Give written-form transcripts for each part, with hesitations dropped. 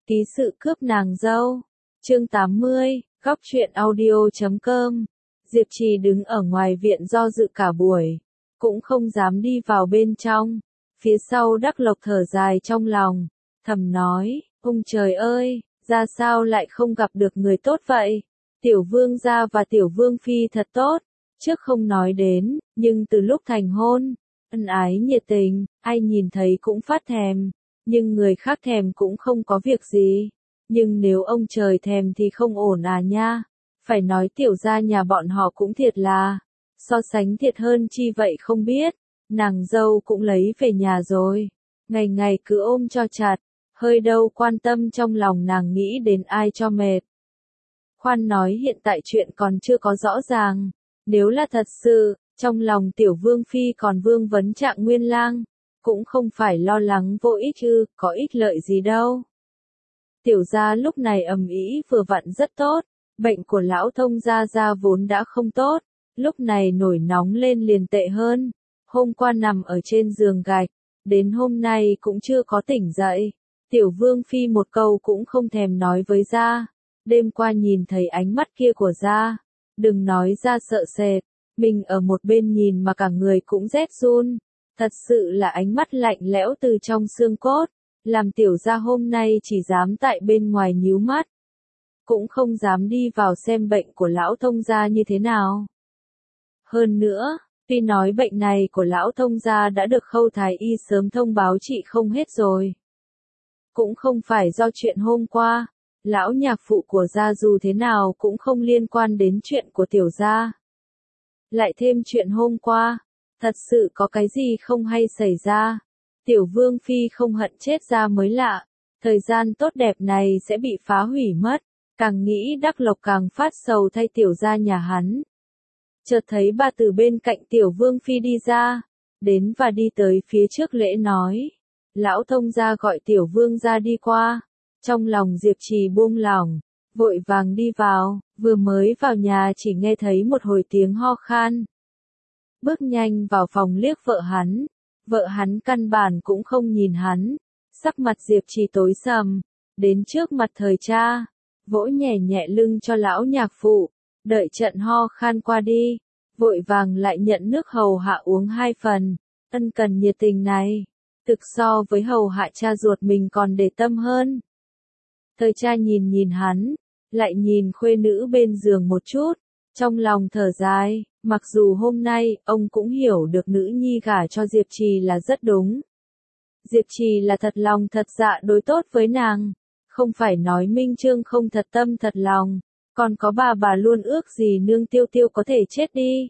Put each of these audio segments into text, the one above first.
Ký sự cướp nàng dâu. Chương 80, góc truyện audio.com. Diệp Trì đứng ở ngoài viện do dự cả buổi, cũng không dám đi vào bên trong. Phía sau Đắc Lộc thở dài trong lòng, thầm nói, ông trời ơi, ra sao lại không gặp được người tốt vậy? Tiểu vương gia và tiểu vương phi thật tốt, trước không nói đến, nhưng từ lúc thành hôn, ân ái nhiệt tình, ai nhìn thấy cũng phát thèm, nhưng người khác thèm cũng không có việc gì. Nhưng nếu ông trời thèm thì không ổn à nha, phải nói tiểu gia nhà bọn họ cũng thiệt là, so sánh thiệt hơn chi vậy không biết, nàng dâu cũng lấy về nhà rồi, ngày ngày cứ ôm cho chặt, hơi đâu quan tâm trong lòng nàng nghĩ đến ai cho mệt. Khoan nói hiện tại chuyện còn chưa có rõ ràng, nếu là thật sự, trong lòng tiểu vương phi còn vương vấn Trạng Nguyên Lang, cũng không phải lo lắng vô ích ư, có ích lợi gì đâu. Tiểu gia lúc này ầm ĩ vừa vặn rất tốt, bệnh của lão thông gia vốn đã không tốt, lúc này nổi nóng lên liền tệ hơn. Hôm qua nằm ở trên giường gạch, đến hôm nay cũng chưa có tỉnh dậy. Tiểu vương phi một câu cũng không thèm nói với gia. Đêm qua nhìn thấy ánh mắt kia của gia, đừng nói ra sợ sệt, mình ở một bên nhìn mà cả người cũng rét run. Thật sự là ánh mắt lạnh lẽo từ trong xương cốt, làm tiểu gia hôm nay chỉ dám tại bên ngoài nhíu mắt, cũng không dám đi vào xem bệnh của lão thông gia như thế nào. Hơn nữa, tuy nói bệnh này của lão thông gia đã được Khâu thái y sớm thông báo trị không hết rồi, cũng không phải do chuyện hôm qua, lão nhạc phụ của gia dù thế nào cũng không liên quan đến chuyện của tiểu gia. Lại thêm chuyện hôm qua, thật sự có cái gì không hay xảy ra, tiểu vương phi không hận chết gia mới lạ, thời gian tốt đẹp này sẽ bị phá hủy mất, càng nghĩ Đắc Lộc càng phát sầu thay tiểu gia nhà hắn. Chợt thấy bà từ bên cạnh tiểu vương phi đi ra, đến và đi tới phía trước lễ nói, lão thông gia gọi tiểu vương gia đi qua, trong lòng Diệp Trì buông lỏng, vội vàng đi vào, vừa mới vào nhà chỉ nghe thấy một hồi tiếng ho khan. Bước nhanh vào phòng liếc vợ hắn căn bản cũng không nhìn hắn, sắc mặt Diệp Trì tối sầm, đến trước mặt thời cha, vỗ nhẹ nhẹ lưng cho lão nhạc phụ, đợi trận ho khan qua đi, vội vàng lại nhận nước hầu hạ uống 2 phần, ân cần nhiệt tình này, thực so với hầu hạ cha ruột mình còn để tâm hơn. Thời cha nhìn hắn, lại nhìn khuê nữ bên giường một chút, trong lòng thở dài, mặc dù hôm nay, ông cũng hiểu được nữ nhi gả cho Diệp Trì là rất đúng. Diệp Trì là thật lòng thật dạ đối tốt với nàng, không phải nói Minh Chương không thật tâm thật lòng, còn có bà luôn ước gì nương Tiêu Tiêu có thể chết đi.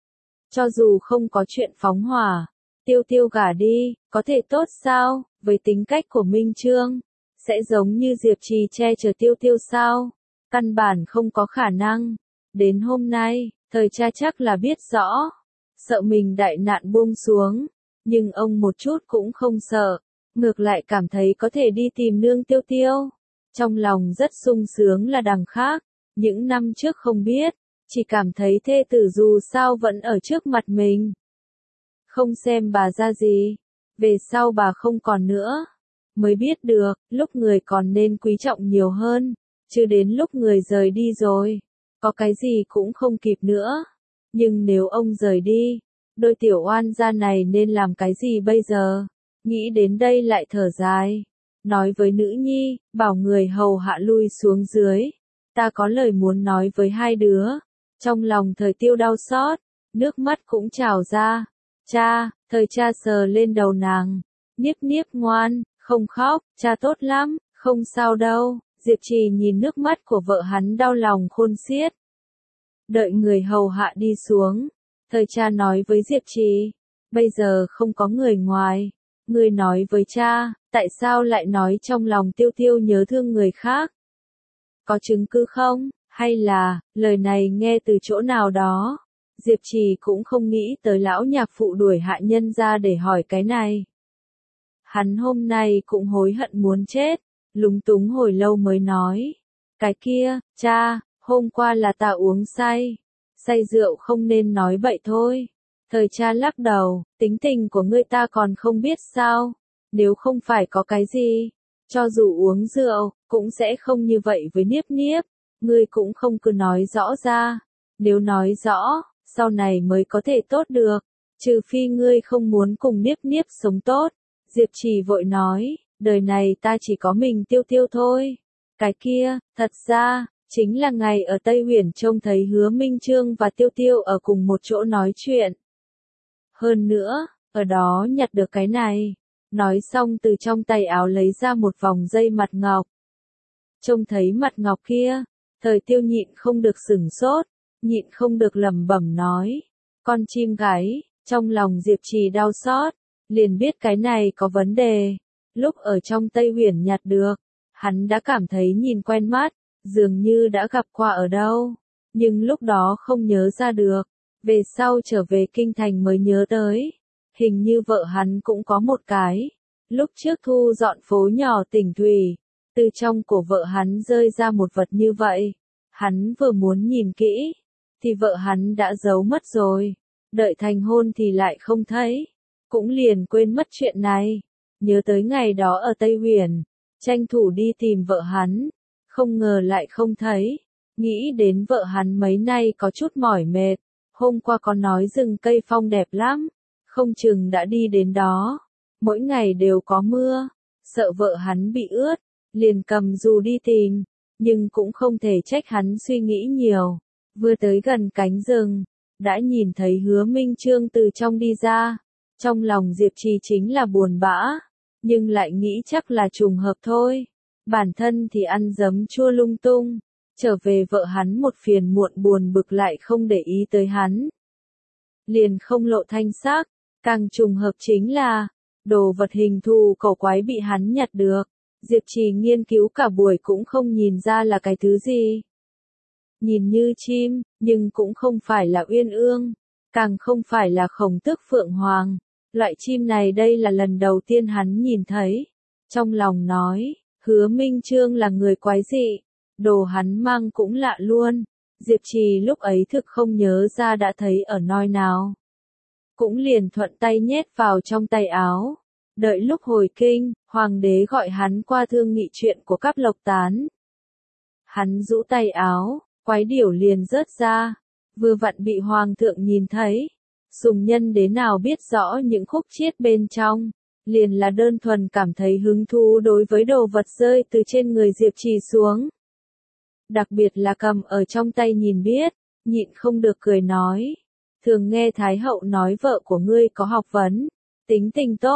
Cho dù không có chuyện phóng hỏa, Tiêu Tiêu gả đi, có thể tốt sao, với tính cách của Minh Chương, sẽ giống như Diệp Trì che chở Tiêu Tiêu sao, căn bản không có khả năng. Đến hôm nay, thời cha chắc là biết rõ, sợ mình đại nạn buông xuống, nhưng ông một chút cũng không sợ, ngược lại cảm thấy có thể đi tìm nương Tiêu Tiêu. Trong lòng rất sung sướng là đằng khác, những năm trước không biết, chỉ cảm thấy thê tử dù sao vẫn ở trước mặt mình. Không xem bà ra gì, về sau bà không còn nữa, mới biết được, lúc người còn nên quý trọng nhiều hơn, chứ đến lúc người rời đi rồi, có cái gì cũng không kịp nữa. Nhưng nếu ông rời đi, đôi tiểu oan gia này nên làm cái gì bây giờ? Nghĩ đến đây lại thở dài, nói với nữ nhi, bảo người hầu hạ lui xuống dưới, ta có lời muốn nói với hai đứa. Trong lòng thời Tiêu đau xót, nước mắt cũng trào ra. Cha, thời cha sờ lên đầu nàng, niếp niếp ngoan, không khóc, cha tốt lắm, không sao đâu. Diệp Trì nhìn nước mắt của vợ hắn đau lòng khôn xiết. Đợi người hầu hạ đi xuống, thời cha nói với Diệp Trì, bây giờ không có người ngoài, ngươi nói với cha, tại sao lại nói trong lòng Tiêu Tiêu nhớ thương người khác? Có chứng cứ không, hay là, lời này nghe từ chỗ nào đó? Diệp Trì cũng không nghĩ tới lão nhạc phụ đuổi hạ nhân ra để hỏi cái này. Hắn hôm nay cũng hối hận muốn chết, lúng túng hồi lâu mới nói, cái kia, cha, hôm qua là ta uống say rượu không nên nói bậy thôi. Thời cha lắc đầu, tính tình của ngươi ta còn không biết sao, nếu không phải có cái gì, cho dù uống rượu, cũng sẽ không như vậy với Niếp Niếp, ngươi cũng không cứ nói rõ ra, nếu nói rõ, sau này mới có thể tốt được, trừ phi ngươi không muốn cùng Niếp Niếp sống tốt. Diệp Trì vội nói, đời này ta chỉ có mình Tiêu Tiêu thôi, cái kia, thật ra, chính là ngày ở Tây Huyền trông thấy Hứa Minh Chương và Tiêu Tiêu ở cùng một chỗ nói chuyện. Hơn nữa, ở đó nhặt được cái này. Nói xong từ trong tay áo lấy ra một vòng dây mặt ngọc. Trông thấy mặt ngọc kia, Thời Tiêu nhịn không được sửng sốt, nhịn không được lẩm bẩm nói. Con chim gái, trong lòng Diệp Trì đau xót, liền biết cái này có vấn đề. Lúc ở trong Tây Huyền nhặt được, hắn đã cảm thấy nhìn quen mắt, dường như đã gặp qua ở đâu, nhưng lúc đó không nhớ ra được. Về sau trở về kinh thành mới nhớ tới, hình như vợ hắn cũng có một cái. Lúc trước thu dọn phố nhỏ Tỉnh Thủy, từ trong cổ vợ hắn rơi ra một vật như vậy. Hắn vừa muốn nhìn kỹ, thì vợ hắn đã giấu mất rồi. Đợi thành hôn thì lại không thấy, cũng liền quên mất chuyện này. Nhớ tới ngày đó ở Tây Huyền, tranh thủ đi tìm vợ hắn, không ngờ lại không thấy. Nghĩ đến vợ hắn mấy nay có chút mỏi mệt, hôm qua có nói rừng cây phong đẹp lắm, không chừng đã đi đến đó. Mỗi ngày đều có mưa, sợ vợ hắn bị ướt, liền cầm dù đi tìm, nhưng cũng không thể trách hắn suy nghĩ nhiều. Vừa tới gần cánh rừng, đã nhìn thấy Hứa Minh Chương từ trong đi ra. Trong lòng Diệp Trì chính là buồn bã, nhưng lại nghĩ chắc là trùng hợp thôi. Bản thân thì ăn giấm chua lung tung, trở về vợ hắn một phiền muộn buồn bực lại không để ý tới hắn. Liền không lộ thanh sắc, càng trùng hợp chính là, đồ vật hình thù cổ quái bị hắn nhặt được. Diệp Trì nghiên cứu cả buổi cũng không nhìn ra là cái thứ gì. Nhìn như chim, nhưng cũng không phải là uyên ương, càng không phải là khổng tước phượng hoàng. Loại chim này đây là lần đầu tiên hắn nhìn thấy. Trong lòng nói, Hứa Minh Chương là người quái dị, đồ hắn mang cũng lạ luôn. Diệp Trì lúc ấy thực không nhớ ra đã thấy ở nơi nào. Cũng liền thuận tay nhét vào trong tay áo. Đợi lúc hồi kinh, hoàng đế gọi hắn qua thương nghị chuyện của Cáp Lộc Tán. Hắn rũ tay áo, quái điểu liền rớt ra, vừa vặn bị hoàng thượng nhìn thấy. Sùng Nhân Đế nào biết rõ những khúc chiết bên trong, liền là đơn thuần cảm thấy hứng thú đối với đồ vật rơi từ trên người Diệp Trì xuống. Đặc biệt là cầm ở trong tay nhìn biết, nhịn không được cười nói. Thường nghe Thái Hậu nói vợ của ngươi có học vấn, tính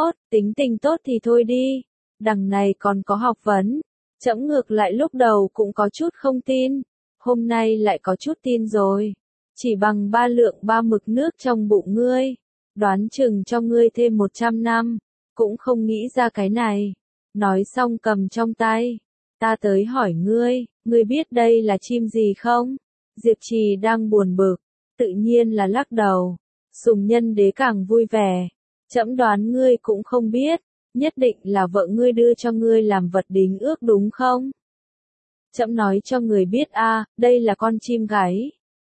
tình tốt thì thôi đi, đằng này còn có học vấn. Trẫm ngược lại lúc đầu cũng có chút không tin, hôm nay lại có chút tin rồi. Chỉ bằng 3 lượng 3 mực nước trong bụng ngươi, đoán chừng cho ngươi thêm 100 năm, cũng không nghĩ ra cái này. Nói xong cầm trong tay, ta tới hỏi ngươi, ngươi biết đây là chim gì không? Diệp Trì đang buồn bực, tự nhiên là lắc đầu. Sùng Nhân Đế càng vui vẻ, trẫm đoán ngươi cũng không biết, nhất định là vợ ngươi đưa cho ngươi làm vật đính ước đúng không? Trẫm nói cho người biết a, đây là con chim gáy.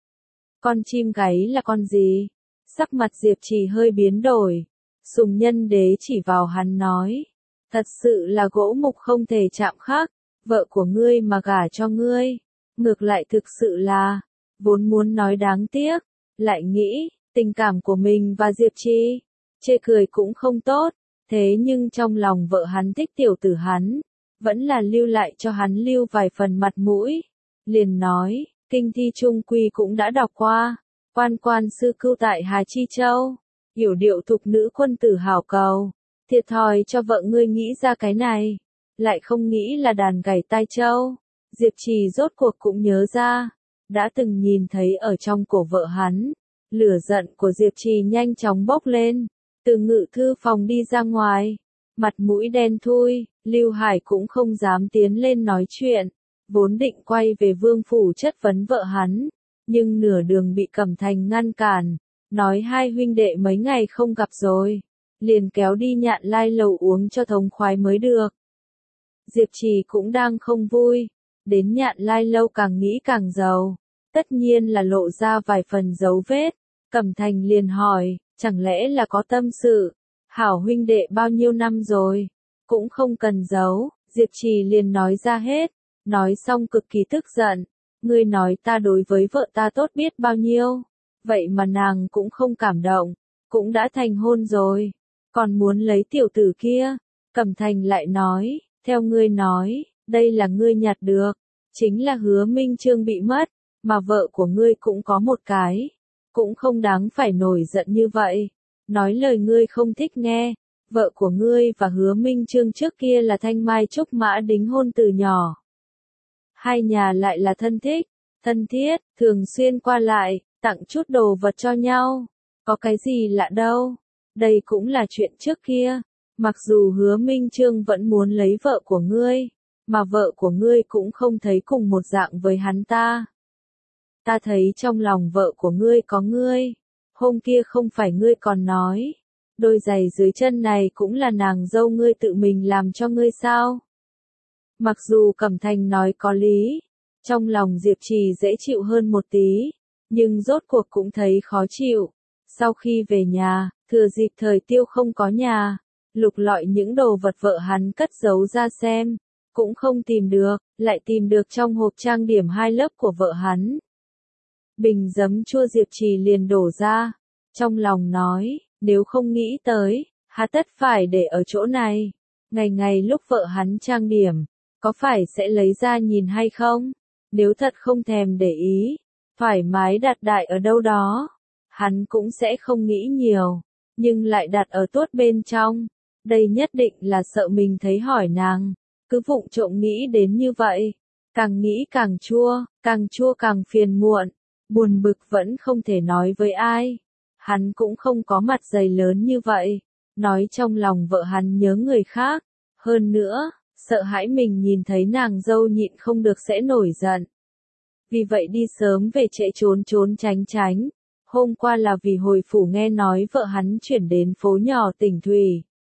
Con chim gáy là con gì? Sắc mặt Diệp Trì hơi biến đổi. Sùng Nhân Đế chỉ vào hắn nói, thật sự là gỗ mục không thể chạm khắc, vợ của ngươi mà gả cho ngươi, ngược lại thực sự là, vốn muốn nói đáng tiếc, lại nghĩ, tình cảm của mình và Diệp Trì, chê cười cũng không tốt, thế nhưng trong lòng vợ hắn thích tiểu tử hắn, vẫn là lưu lại cho hắn lưu vài phần mặt mũi. Liền nói, kinh thi trung quy cũng đã đọc qua, quan sư cưu tại Hà Chi Châu, yểu điệu thục nữ quân tử hảo cầu, thiệt thòi cho vợ ngươi nghĩ ra cái này, lại không nghĩ là đàn gảy tai châu. Diệp Trì rốt cuộc cũng nhớ ra, đã từng nhìn thấy ở trong cổ vợ hắn. Lửa giận của Diệp Trì nhanh chóng bốc lên, từ ngự thư phòng đi ra ngoài, mặt mũi đen thui. Lưu Hải cũng không dám tiến lên nói chuyện, vốn định quay về vương phủ chất vấn vợ hắn, nhưng nửa đường bị Cẩm Thành ngăn cản, nói hai huynh đệ mấy ngày không gặp rồi, liền kéo đi Nhạn Lai lầu uống cho thống khoái mới được. Diệp Trì cũng đang không vui, đến Nhạn Lai lâu càng nghĩ càng giàu, tất nhiên là lộ ra vài phần dấu vết. Cẩm Thành liền hỏi, chẳng lẽ là có tâm sự? Hảo huynh đệ bao nhiêu năm rồi, cũng không cần giấu. Diệp Trì liền nói ra hết, nói xong cực kỳ tức giận, ngươi nói ta đối với vợ ta tốt biết bao nhiêu, vậy mà nàng cũng không cảm động, cũng đã thành hôn rồi, còn muốn lấy tiểu tử kia. Cẩm Thành lại nói, theo ngươi nói, đây là ngươi nhặt được, chính là Hứa Minh Chương bị mất, mà vợ của ngươi cũng có một cái, cũng không đáng phải nổi giận như vậy. Nói lời ngươi không thích nghe, vợ của ngươi và Hứa Minh Chương trước kia là thanh mai trúc mã đính hôn từ nhỏ. Hai nhà lại là thân thích, thân thiết, thường xuyên qua lại, tặng chút đồ vật cho nhau. Có cái gì lạ đâu, đây cũng là chuyện trước kia. Mặc dù Hứa Minh Chương vẫn muốn lấy vợ của ngươi, mà vợ của ngươi cũng không thấy cùng một dạng với hắn ta. Ta thấy trong lòng vợ của ngươi có ngươi. Hôm kia không phải ngươi còn nói, đôi giày dưới chân này cũng là nàng dâu ngươi tự mình làm cho ngươi sao? Mặc dù Cẩm Thành nói có lý, trong lòng Diệp Trì dễ chịu hơn một tí, nhưng rốt cuộc cũng thấy khó chịu. Sau khi về nhà, thừa dịp thời Tiêu không có nhà, lục lọi những đồ vật vợ hắn cất giấu ra xem, cũng không tìm được, lại tìm được trong hộp trang điểm 2 lớp của vợ hắn. Bình giấm chua Diệp Trì liền đổ ra, trong lòng nói, nếu không nghĩ tới, hà tất phải để ở chỗ này. Ngày ngày lúc vợ hắn trang điểm, có phải sẽ lấy ra nhìn hay không? Nếu thật không thèm để ý, thoải mái đặt đại ở đâu đó, hắn cũng sẽ không nghĩ nhiều, nhưng lại đặt ở tuốt bên trong. Đây nhất định là sợ mình thấy hỏi nàng, cứ vụng trộm nghĩ đến như vậy. Càng nghĩ càng chua càng phiền muộn, buồn bực vẫn không thể nói với ai. Hắn cũng không có mặt dày lớn như vậy, nói trong lòng vợ hắn nhớ người khác. Hơn nữa, sợ hãi mình nhìn thấy nàng dâu nhịn không được sẽ nổi giận. Vì vậy đi sớm về trễ trốn tránh. Hôm qua là vì hồi phủ nghe nói vợ hắn chuyển đến phố nhỏ tỉnh Thủy.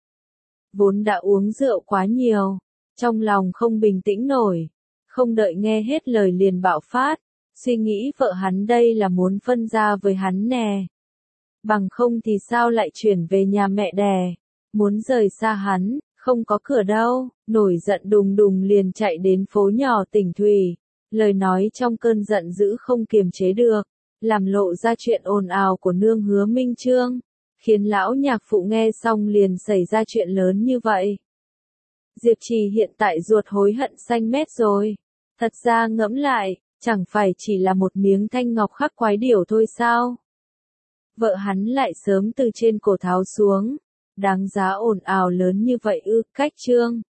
Vốn đã uống rượu quá nhiều, trong lòng không bình tĩnh nổi, không đợi nghe hết lời liền bạo phát, suy nghĩ vợ hắn đây là muốn phân ra với hắn nè. Bằng không thì sao lại chuyển về nhà mẹ đẻ, muốn rời xa hắn, không có cửa đâu, nổi giận đùng đùng liền chạy đến phố nhỏ tỉnh Thủy, lời nói trong cơn giận dữ không kiềm chế được, làm lộ ra chuyện ồn ào của nương Hứa Minh Chương, khiến lão nhạc phụ nghe xong liền xảy ra chuyện lớn như vậy. Diệp Trì hiện tại ruột hối hận xanh mét rồi, thật ra ngẫm lại, chẳng phải chỉ là một miếng thanh ngọc khắc quái điểu thôi sao? Vợ hắn lại sớm từ trên cổ tháo xuống, đáng giá ồn ào lớn như vậy ư? Cách chương